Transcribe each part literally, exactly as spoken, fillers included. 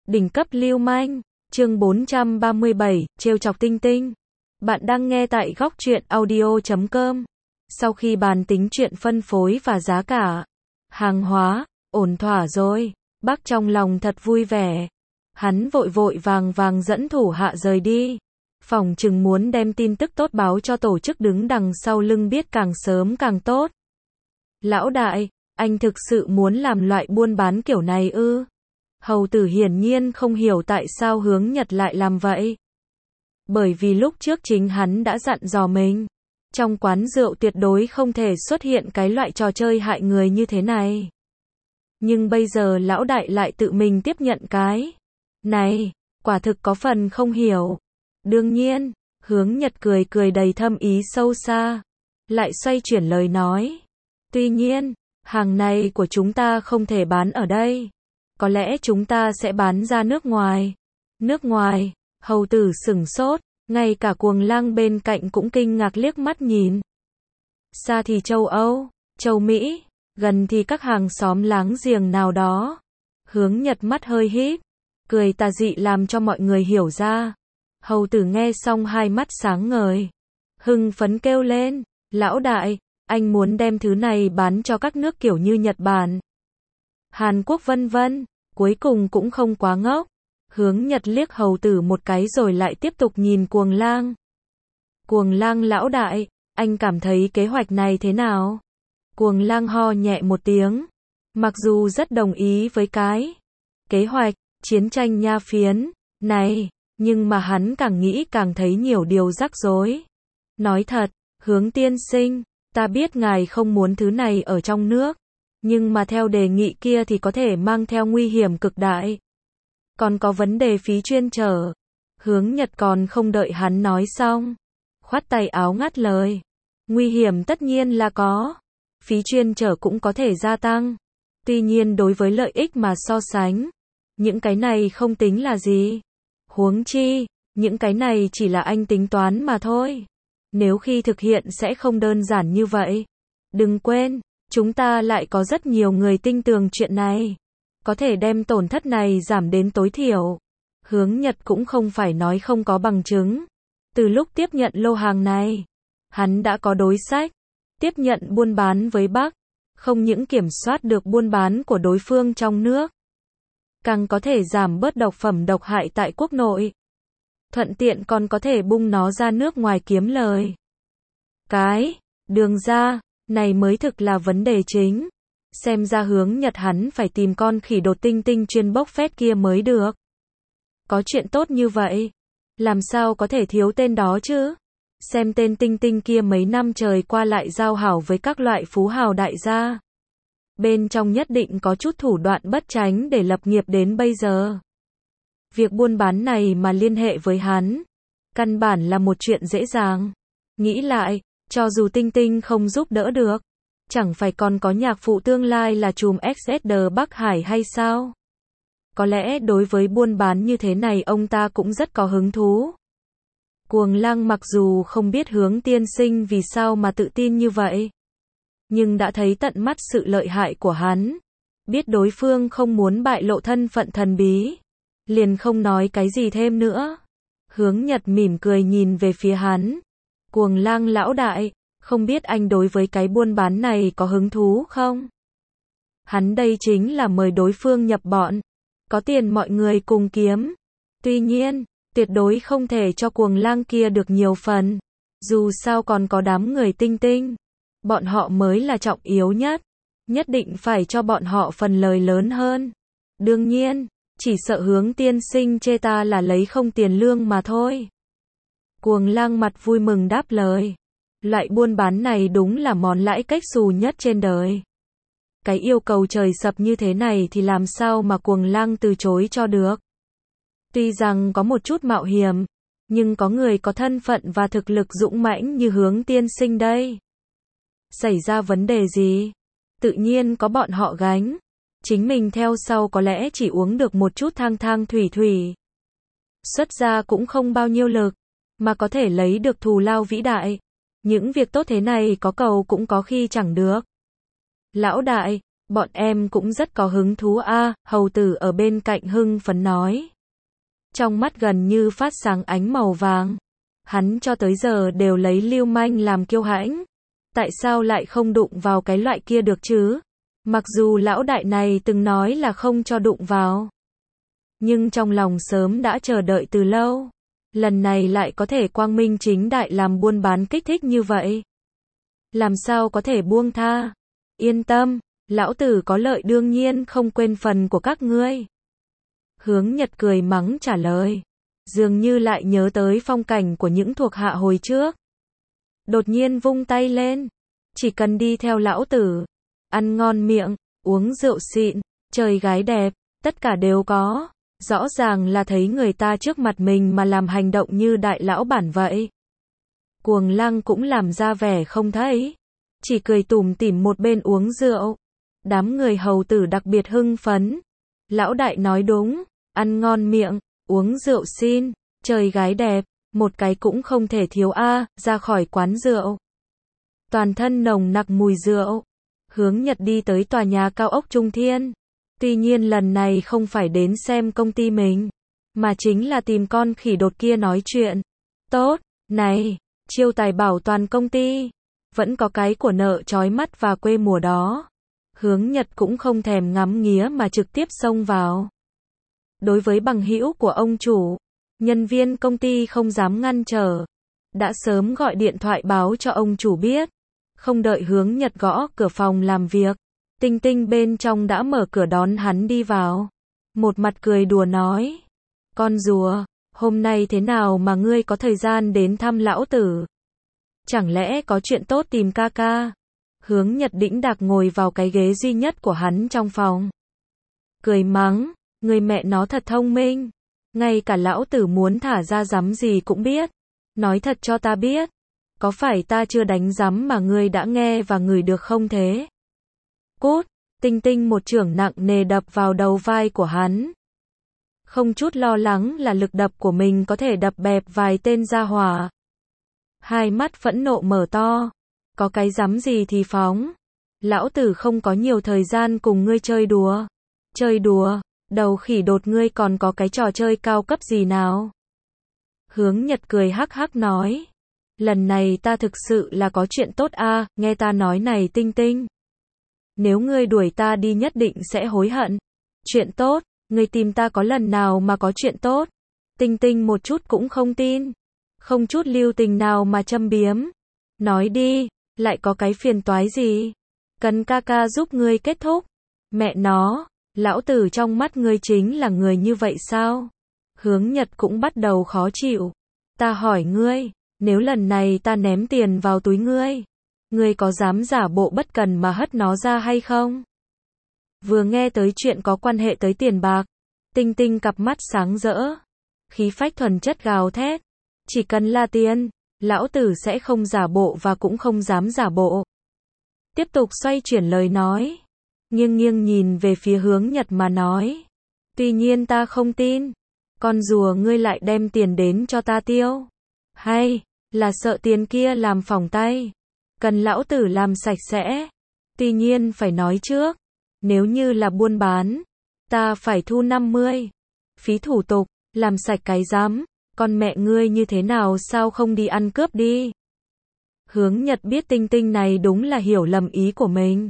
Đỉnh cấp lưu manh, chương bốn trăm ba mươi bảy, trêu chọc Tinh Tinh. Bạn đang nghe tại góc truyện audio chấm com. Sau khi bàn tính chuyện phân phối và giá cả hàng hóa, ổn thỏa rồi, bác trong lòng thật vui vẻ. Hắn vội vội vàng vàng dẫn thủ hạ rời đi. Phòng chừng muốn đem tin tức tốt báo cho tổ chức đứng đằng sau lưng biết càng sớm càng tốt. Lão đại, anh thực sự muốn làm loại buôn bán kiểu này ư? Hầu tử hiển nhiên không hiểu tại sao Hướng Nhật lại làm vậy. Bởi vì lúc trước chính hắn đã dặn dò mình, trong quán rượu tuyệt đối không thể xuất hiện cái loại trò chơi hại người như thế này. Nhưng bây giờ lão đại lại tự mình tiếp nhận cái này, quả thực có phần không hiểu. Đương nhiên, Hướng Nhật cười cười đầy thâm ý sâu xa, lại xoay chuyển lời nói. Tuy nhiên, hàng này của chúng ta không thể bán ở đây. Có lẽ chúng ta sẽ bán ra nước ngoài. Nước ngoài? Hầu tử sửng sốt, ngay cả Cuồng Lang bên cạnh cũng kinh ngạc liếc mắt nhìn. Xa thì châu Âu, châu Mỹ, gần thì các hàng xóm láng giềng nào đó. Hướng Nhật mắt hơi híp, cười tà dị làm cho mọi người hiểu ra. Hầu tử nghe xong hai mắt sáng ngời, hưng phấn kêu lên, lão đại, anh muốn đem thứ này bán cho các nước kiểu như Nhật Bản, Hàn Quốc vân vân. Cuối cùng cũng không quá ngốc. Hướng Nhật liếc hầu tử một cái rồi lại tiếp tục nhìn Cuồng Lang. Cuồng Lang lão đại, anh cảm thấy kế hoạch này thế nào? Cuồng Lang ho nhẹ một tiếng. Mặc dù rất đồng ý với cái kế hoạch chiến tranh nha phiến này, nhưng mà hắn càng nghĩ càng thấy nhiều điều rắc rối. Nói thật, Hướng tiên sinh, ta biết ngài không muốn thứ này ở trong nước. Nhưng mà theo đề nghị kia thì có thể mang theo nguy hiểm cực đại. Còn có vấn đề phí chuyên chở. Hướng Nhật còn không đợi hắn nói xong, khoát tay áo ngắt lời. Nguy hiểm tất nhiên là có. Phí chuyên chở cũng có thể gia tăng. Tuy nhiên đối với lợi ích mà so sánh, những cái này không tính là gì. Huống chi, những cái này chỉ là anh tính toán mà thôi. Nếu khi thực hiện sẽ không đơn giản như vậy. Đừng quên, chúng ta lại có rất nhiều người tin tưởng chuyện này. Có thể đem tổn thất này giảm đến tối thiểu. Hướng Nhật cũng không phải nói không có bằng chứng. Từ lúc tiếp nhận lô hàng này, hắn đã có đối sách. Tiếp nhận buôn bán với Bắc. Không những kiểm soát được buôn bán của đối phương trong nước, càng có thể giảm bớt độc phẩm độc hại tại quốc nội. Thuận tiện còn có thể bung nó ra nước ngoài kiếm lời. Cái đường ra này mới thực là vấn đề chính. Xem ra Hướng Nhật hắn phải tìm con khỉ đột Tinh Tinh chuyên bốc phét kia mới được. Có chuyện tốt như vậy, làm sao có thể thiếu tên đó chứ? Xem tên Tinh Tinh kia mấy năm trời qua lại giao hảo với các loại phú hào đại gia. Bên trong nhất định có chút thủ đoạn bất tránh để lập nghiệp đến bây giờ. Việc buôn bán này mà liên hệ với hắn, căn bản là một chuyện dễ dàng. Nghĩ lại, cho dù Tinh Tinh không giúp đỡ được, chẳng phải còn có nhạc phụ tương lai là trùm ét ét đê Bắc Hải hay sao? Có lẽ đối với buôn bán như thế này ông ta cũng rất có hứng thú. Cuồng Lang mặc dù không biết Hướng tiên sinh vì sao mà tự tin như vậy, nhưng đã thấy tận mắt sự lợi hại của hắn. Biết đối phương không muốn bại lộ thân phận thần bí, liền không nói cái gì thêm nữa. Hướng Nhật mỉm cười nhìn về phía hắn. Cuồng Lang lão đại, không biết anh đối với cái buôn bán này có hứng thú không? Hắn đây chính là mời đối phương nhập bọn. Có tiền mọi người cùng kiếm. Tuy nhiên, tuyệt đối không thể cho Cuồng Lang kia được nhiều phần. Dù sao còn có đám người Tinh Tinh. Bọn họ mới là trọng yếu nhất. Nhất định phải cho bọn họ phần lời lớn hơn. Đương nhiên, chỉ sợ Hướng tiên sinh chê ta là lấy không tiền lương mà thôi. Cuồng Lang mặt vui mừng đáp lời. Loại buôn bán này đúng là món lãi cách xù nhất trên đời. Cái yêu cầu trời sập như thế này thì làm sao mà Cuồng Lang từ chối cho được. Tuy rằng có một chút mạo hiểm, nhưng có người có thân phận và thực lực dũng mãnh như Hướng tiên sinh đây. Xảy ra vấn đề gì? Tự nhiên có bọn họ gánh. Chính mình theo sau có lẽ chỉ uống được một chút thang thang thủy thủy. Xuất ra cũng không bao nhiêu lực, mà có thể lấy được thù lao vĩ đại. Những việc tốt thế này có cầu cũng có khi chẳng được. Lão đại, Bọn em cũng rất có hứng thú a, hầu tử ở bên cạnh hưng phấn nói. Trong mắt gần như phát sáng ánh màu vàng. Hắn cho tới giờ đều lấy lưu manh làm kiêu hãnh. Tại sao lại không đụng vào cái loại kia được chứ? Mặc dù lão đại này từng nói là không cho đụng vào. Nhưng trong lòng sớm đã chờ đợi từ lâu. Lần này lại có thể quang minh chính đại làm buôn bán kích thích như vậy. Làm sao có thể buông tha? Yên tâm, lão tử có lợi đương nhiên không quên phần của các ngươi. Hướng Nhật cười mắng trả lời. Dường như lại nhớ tới phong cảnh của những thuộc hạ hồi trước. Đột nhiên vung tay lên. Chỉ cần đi theo lão tử. Ăn ngon miệng, uống rượu xịn, chơi gái đẹp, tất cả đều có. Rõ ràng là thấy người ta trước mặt mình mà làm hành động như đại lão bản vậy. Cuồng Lăng cũng làm ra vẻ không thấy. Chỉ cười tủm tỉm một bên uống rượu. Đám người hầu tử đặc biệt hưng phấn. Lão đại nói đúng, ăn ngon miệng, uống rượu xin, chơi gái đẹp, một cái cũng không thể thiếu a, ra khỏi quán rượu. Toàn thân nồng nặc mùi rượu. Hướng Nhật đi tới tòa nhà cao ốc Trung Thiên. Tuy nhiên lần này không phải đến xem công ty mình, mà chính là tìm con khỉ đột kia nói chuyện. Tốt, này, chiêu tài bảo toàn công ty. Vẫn có cái của nợ chói mắt và quê mùa đó. Hướng Nhật cũng không thèm ngắm nghía mà trực tiếp xông vào. Đối với bằng hữu của ông chủ, nhân viên công ty không dám ngăn trở. Đã sớm gọi điện thoại báo cho ông chủ biết. Không đợi Hướng Nhật gõ cửa phòng làm việc. Tinh Tinh bên trong đã mở cửa đón hắn đi vào. Một mặt cười đùa nói. Con rùa, hôm nay thế nào mà ngươi có thời gian đến thăm lão tử? Chẳng lẽ có chuyện tốt tìm ca ca? Hướng Nhật đĩnh đạc ngồi vào cái ghế duy nhất của hắn trong phòng. Cười mắng, người mẹ nó thật thông minh. Ngay cả lão tử muốn thả ra rắm gì cũng biết. Nói thật cho ta biết. Có phải ta chưa đánh rắm mà ngươi đã nghe và ngửi được không thế? Cút, Tinh Tinh một chưởng nặng nề đập vào đầu vai của hắn. Không chút lo lắng là lực đập của mình có thể đập bẹp vài tên gia hỏa. Hai mắt phẫn nộ mở to. Có cái rắm gì thì phóng. Lão tử không có nhiều thời gian cùng ngươi chơi đùa. Chơi đùa, đầu khỉ đột ngươi còn có cái trò chơi cao cấp gì nào? Hướng Nhật cười hắc hắc nói. Lần này ta thực sự là có chuyện tốt a, nghe ta nói này Tinh Tinh. Nếu ngươi đuổi ta đi nhất định sẽ hối hận. Chuyện tốt, ngươi tìm ta có lần nào mà có chuyện tốt? Tinh Tinh một chút cũng không tin. Không chút lưu tình nào mà châm biếm. Nói đi, lại có cái phiền toái gì? Cần ca ca giúp ngươi kết thúc. Mẹ nó, lão tử trong mắt ngươi chính là người như vậy sao? Hướng Nhật cũng bắt đầu khó chịu. Ta hỏi ngươi, nếu lần này ta ném tiền vào túi ngươi, ngươi có dám giả bộ bất cần mà hất nó ra hay không? Vừa nghe tới chuyện có quan hệ tới tiền bạc, Tinh Tinh cặp mắt sáng rỡ. Khí phách thuần chất gào thét. Chỉ cần là tiền, lão tử sẽ không giả bộ và cũng không dám giả bộ. Tiếp tục xoay chuyển lời nói. Nghiêng nghiêng nhìn về phía Hướng Nhật mà nói. Tuy nhiên ta không tin. Con rùa ngươi lại đem tiền đến cho ta tiêu. Hay, là sợ tiền kia làm phỏng tay. Cần lão tử làm sạch sẽ. Tuy nhiên phải nói trước. Nếu như là buôn bán, ta phải thu năm mươi. Phí thủ tục, làm sạch cái rắm. Con mẹ ngươi như thế nào sao không đi ăn cướp đi? Hướng Nhật biết Tinh Tinh này đúng là hiểu lầm ý của mình.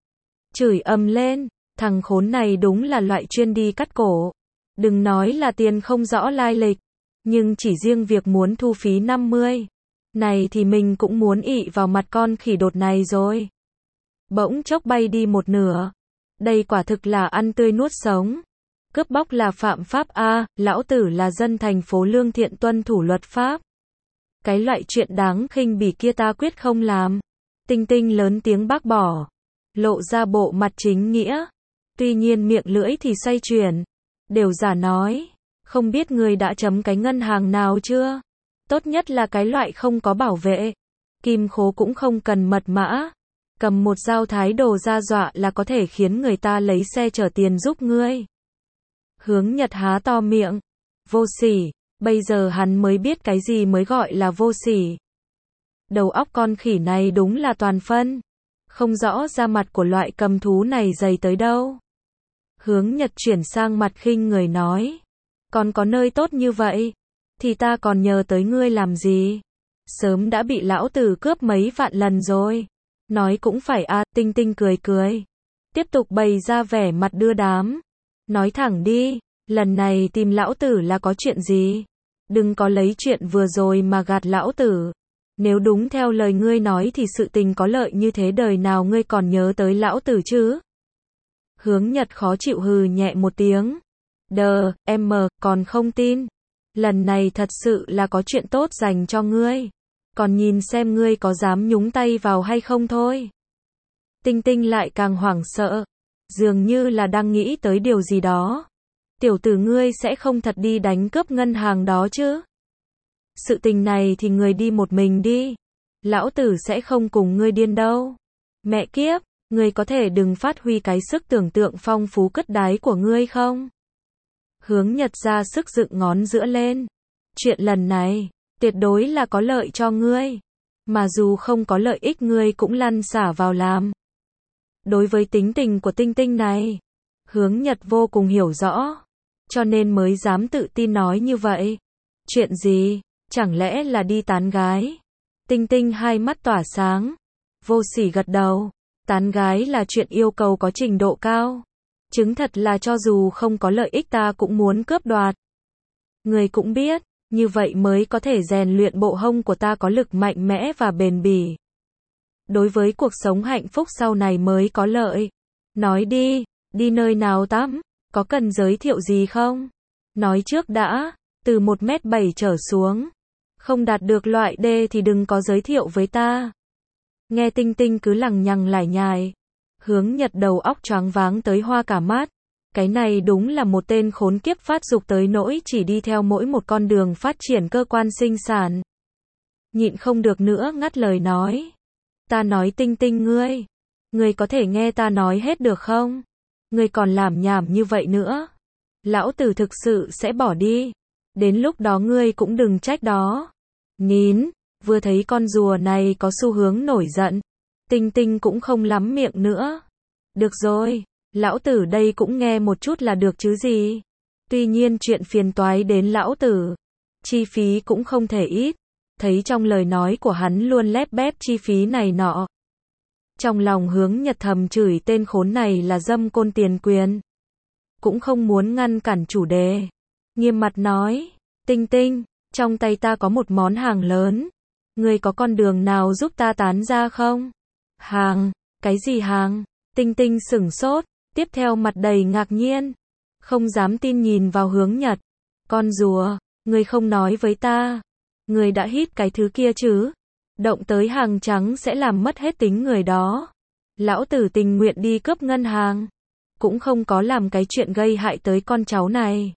Chửi ầm lên, thằng khốn này đúng là loại chuyên đi cắt cổ. Đừng nói là tiền không rõ lai lịch, nhưng chỉ riêng việc muốn thu phí năm mươi. Này thì mình cũng muốn ị vào mặt con khỉ đột này rồi. Bỗng chốc bay đi một nửa. Đây quả thực là ăn tươi nuốt sống. Cướp bóc là phạm pháp a, lão tử là dân thành phố lương thiện tuân thủ luật pháp. Cái loại chuyện đáng khinh bỉ kia ta quyết không làm. Tinh Tinh lớn tiếng bác bỏ, lộ ra bộ mặt chính nghĩa. Tuy nhiên miệng lưỡi thì xoay chuyển, đều giả nói, không biết người đã chấm cái ngân hàng nào chưa? Tốt nhất là cái loại không có bảo vệ. Kim khố cũng không cần mật mã. Cầm một dao thái đồ ra dọa là có thể khiến người ta lấy xe chở tiền giúp ngươi. Hướng Nhật há to miệng. Vô sỉ, bây giờ hắn mới biết cái gì mới gọi là vô sỉ. Đầu óc con khỉ này đúng là toàn phân. Không rõ da mặt của loại cầm thú này dày tới đâu. Hướng Nhật chuyển sang mặt khinh người nói. Còn có nơi tốt như vậy, thì ta còn nhờ tới ngươi làm gì? Sớm đã bị lão tử cướp mấy vạn lần rồi. Nói cũng phải à, Tinh Tinh cười cười. Tiếp tục bày ra vẻ mặt đưa đám. Nói thẳng đi, lần này tìm lão tử là có chuyện gì? Đừng có lấy chuyện vừa rồi mà gạt lão tử. Nếu đúng theo lời ngươi nói thì sự tình có lợi như thế đời nào ngươi còn nhớ tới lão tử chứ? Hướng Nhật khó chịu hừ nhẹ một tiếng. Đờ, em mờ, còn không tin. Lần này thật sự là có chuyện tốt dành cho ngươi. Còn nhìn xem ngươi có dám nhúng tay vào hay không thôi. Tinh Tinh lại càng hoảng sợ. Dường như là đang nghĩ tới điều gì đó. Tiểu tử ngươi sẽ không thật đi đánh cướp ngân hàng đó chứ? Sự tình này thì ngươi đi một mình đi. Lão tử sẽ không cùng ngươi điên đâu. Mẹ kiếp, ngươi có thể đừng phát huy cái sức tưởng tượng phong phú cất đáy của ngươi không? Hướng Nhật ra sức dựng ngón giữa lên. Chuyện lần này, tuyệt đối là có lợi cho ngươi. Mà dù không có lợi ích ngươi cũng lăn xả vào làm. Đối với tính tình của Tinh Tinh này, Hướng Nhật vô cùng hiểu rõ. Cho nên mới dám tự tin nói như vậy. Chuyện gì? Chẳng lẽ là đi tán gái? Tinh Tinh hai mắt tỏa sáng. Vô sỉ gật đầu. Tán gái là chuyện yêu cầu có trình độ cao. Chứng thật là cho dù không có lợi ích ta cũng muốn cướp đoạt. Người cũng biết, như vậy mới có thể rèn luyện bộ hông của ta có lực mạnh mẽ và bền bỉ. Đối với cuộc sống hạnh phúc sau này mới có lợi. Nói đi, đi nơi nào tắm, có cần giới thiệu gì không? Nói trước đã, từ một mét bảy trở xuống. Không đạt được loại D thì đừng có giới thiệu với ta. Nghe Tinh Tinh cứ lằng nhằng lải nhải. Hướng Nhật đầu óc choáng váng tới hoa cả mắt. Cái này đúng là một tên khốn kiếp phát dục tới nỗi chỉ đi theo mỗi một con đường phát triển cơ quan sinh sản. Nhịn không được nữa ngắt lời nói. Ta nói Tinh Tinh ngươi. Ngươi có thể nghe ta nói hết được không? Ngươi còn làm nhảm như vậy nữa. Lão tử thực sự sẽ bỏ đi. Đến lúc đó ngươi cũng đừng trách đó. Nín, vừa thấy con rùa này có xu hướng nổi giận. Tinh Tinh cũng không lắm miệng nữa. Được rồi, lão tử đây cũng nghe một chút là được chứ gì. Tuy nhiên chuyện phiền toái đến lão tử. Chi phí cũng không thể ít. Thấy trong lời nói của hắn luôn lép bép chi phí này nọ. Trong lòng Hướng Nhật thầm chửi tên khốn này là dâm côn tiền quyền. Cũng không muốn ngăn cản chủ đề. Nghiêm mặt nói, Tinh Tinh, trong tay ta có một món hàng lớn. Ngươi có con đường nào giúp ta tán ra không? Hàng, cái gì hàng? Tinh Tinh sửng sốt, tiếp theo mặt đầy ngạc nhiên. Không dám tin nhìn vào Hướng Nhật. Con rùa, ngươi không nói với ta. Ngươi đã hít cái thứ kia chứ? Động tới hàng trắng sẽ làm mất hết tính người đó. Lão tử tình nguyện đi cướp ngân hàng. Cũng không có làm cái chuyện gây hại tới con cháu này.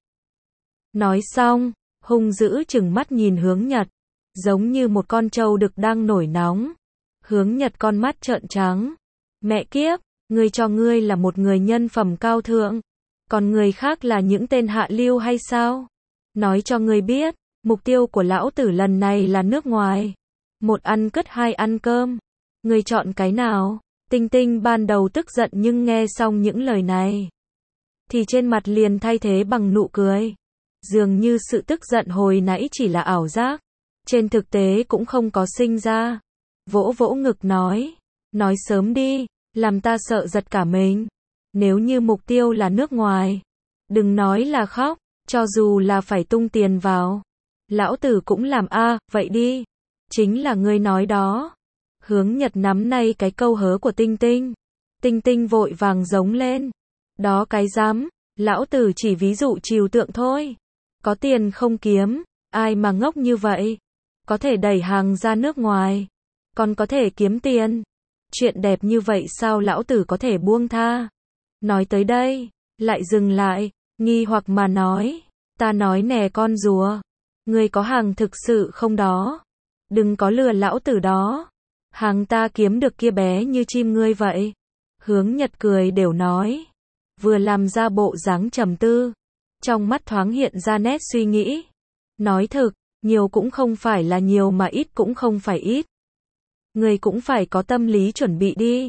Nói xong, hung dữ chừng mắt nhìn Hướng Nhật. Giống như một con trâu đực đang nổi nóng. Hướng Nhật con mắt trợn trắng. Mẹ kiếp, ngươi cho ngươi là một người nhân phẩm cao thượng. Còn người khác là những tên hạ lưu hay sao? Nói cho ngươi biết, mục tiêu của lão tử lần này là nước ngoài. Một ăn cất hai ăn cơm. Ngươi chọn cái nào? Tinh Tinh ban đầu tức giận nhưng nghe xong những lời này. Thì trên mặt liền thay thế bằng nụ cười. Dường như sự tức giận hồi nãy chỉ là ảo giác. Trên thực tế cũng không có sinh ra. Vỗ vỗ ngực nói. Nói sớm đi, làm ta sợ giật cả mình. Nếu như mục tiêu là nước ngoài. Đừng nói là khóc, cho dù là phải tung tiền vào. Lão tử cũng làm a, à, vậy đi. Chính là ngươi nói đó. Hướng Nhật nắm nay cái câu hớ của Tinh Tinh. Tinh Tinh vội vàng giống lên. Đó cái dám, lão tử chỉ ví dụ trừu tượng thôi. Có tiền không kiếm, ai mà ngốc như vậy. Có thể đẩy hàng ra nước ngoài. Còn có thể kiếm tiền. Chuyện đẹp như vậy sao lão tử có thể buông tha. Nói tới đây, lại dừng lại, nghi hoặc mà nói. Ta nói nè con rùa. Ngươi có hàng thực sự không đó? Đừng có lừa lão tử đó. Hàng ta kiếm được kia bé như chim ngươi vậy. Hướng Nhật cười đều nói. Vừa làm ra bộ dáng trầm tư. Trong mắt thoáng hiện ra nét suy nghĩ. Nói thực, nhiều cũng không phải là nhiều mà ít cũng không phải ít. Ngươi cũng phải có tâm lý chuẩn bị đi.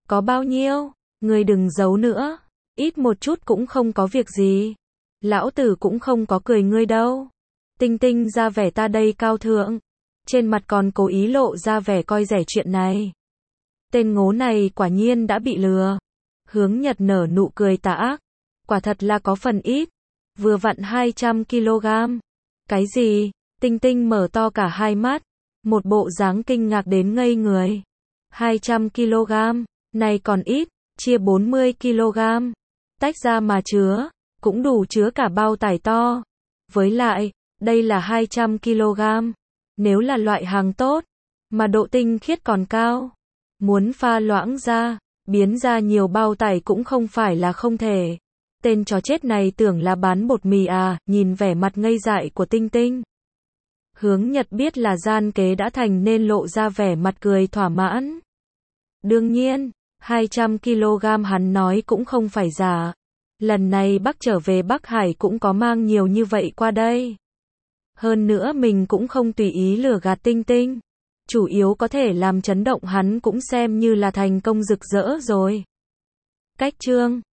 Có bao nhiêu? Ngươi đừng giấu nữa. Ít một chút cũng không có việc gì. Lão tử cũng không có cười ngươi đâu. Tinh Tinh ra vẻ ta đây cao thượng. Trên mặt còn cố ý lộ ra vẻ coi rẻ chuyện này. Tên ngố này quả nhiên đã bị lừa. Hướng Nhật nở nụ cười tà ác. Quả thật là có phần ít. Vừa vặn hai trăm ki lô gam. Cái gì? Tinh Tinh mở to cả hai mắt. Một bộ dáng kinh ngạc đến ngây người. hai trăm ki lô gam. Này còn ít. Chia bốn mươi ki lô gam. Tách ra mà chứa. Cũng đủ chứa cả bao tải to. Với lại, đây là hai trăm ki lô gam. Nếu là loại hàng tốt, mà độ tinh khiết còn cao, muốn pha loãng ra, biến ra nhiều bao tải cũng không phải là không thể. Tên chó chết này tưởng là bán bột mì à, nhìn vẻ mặt ngây dại của Tinh Tinh. Hướng Nhật biết là gian kế đã thành nên lộ ra vẻ mặt cười thỏa mãn. Đương nhiên, hai trăm ki lô gam hắn nói cũng không phải giả. Lần này bác trở về Bắc Hải cũng có mang nhiều như vậy qua đây. Hơn nữa mình cũng không tùy ý lừa gạt Tinh Tinh. Chủ yếu có thể làm chấn động hắn cũng xem như là thành công rực rỡ rồi. Cách chương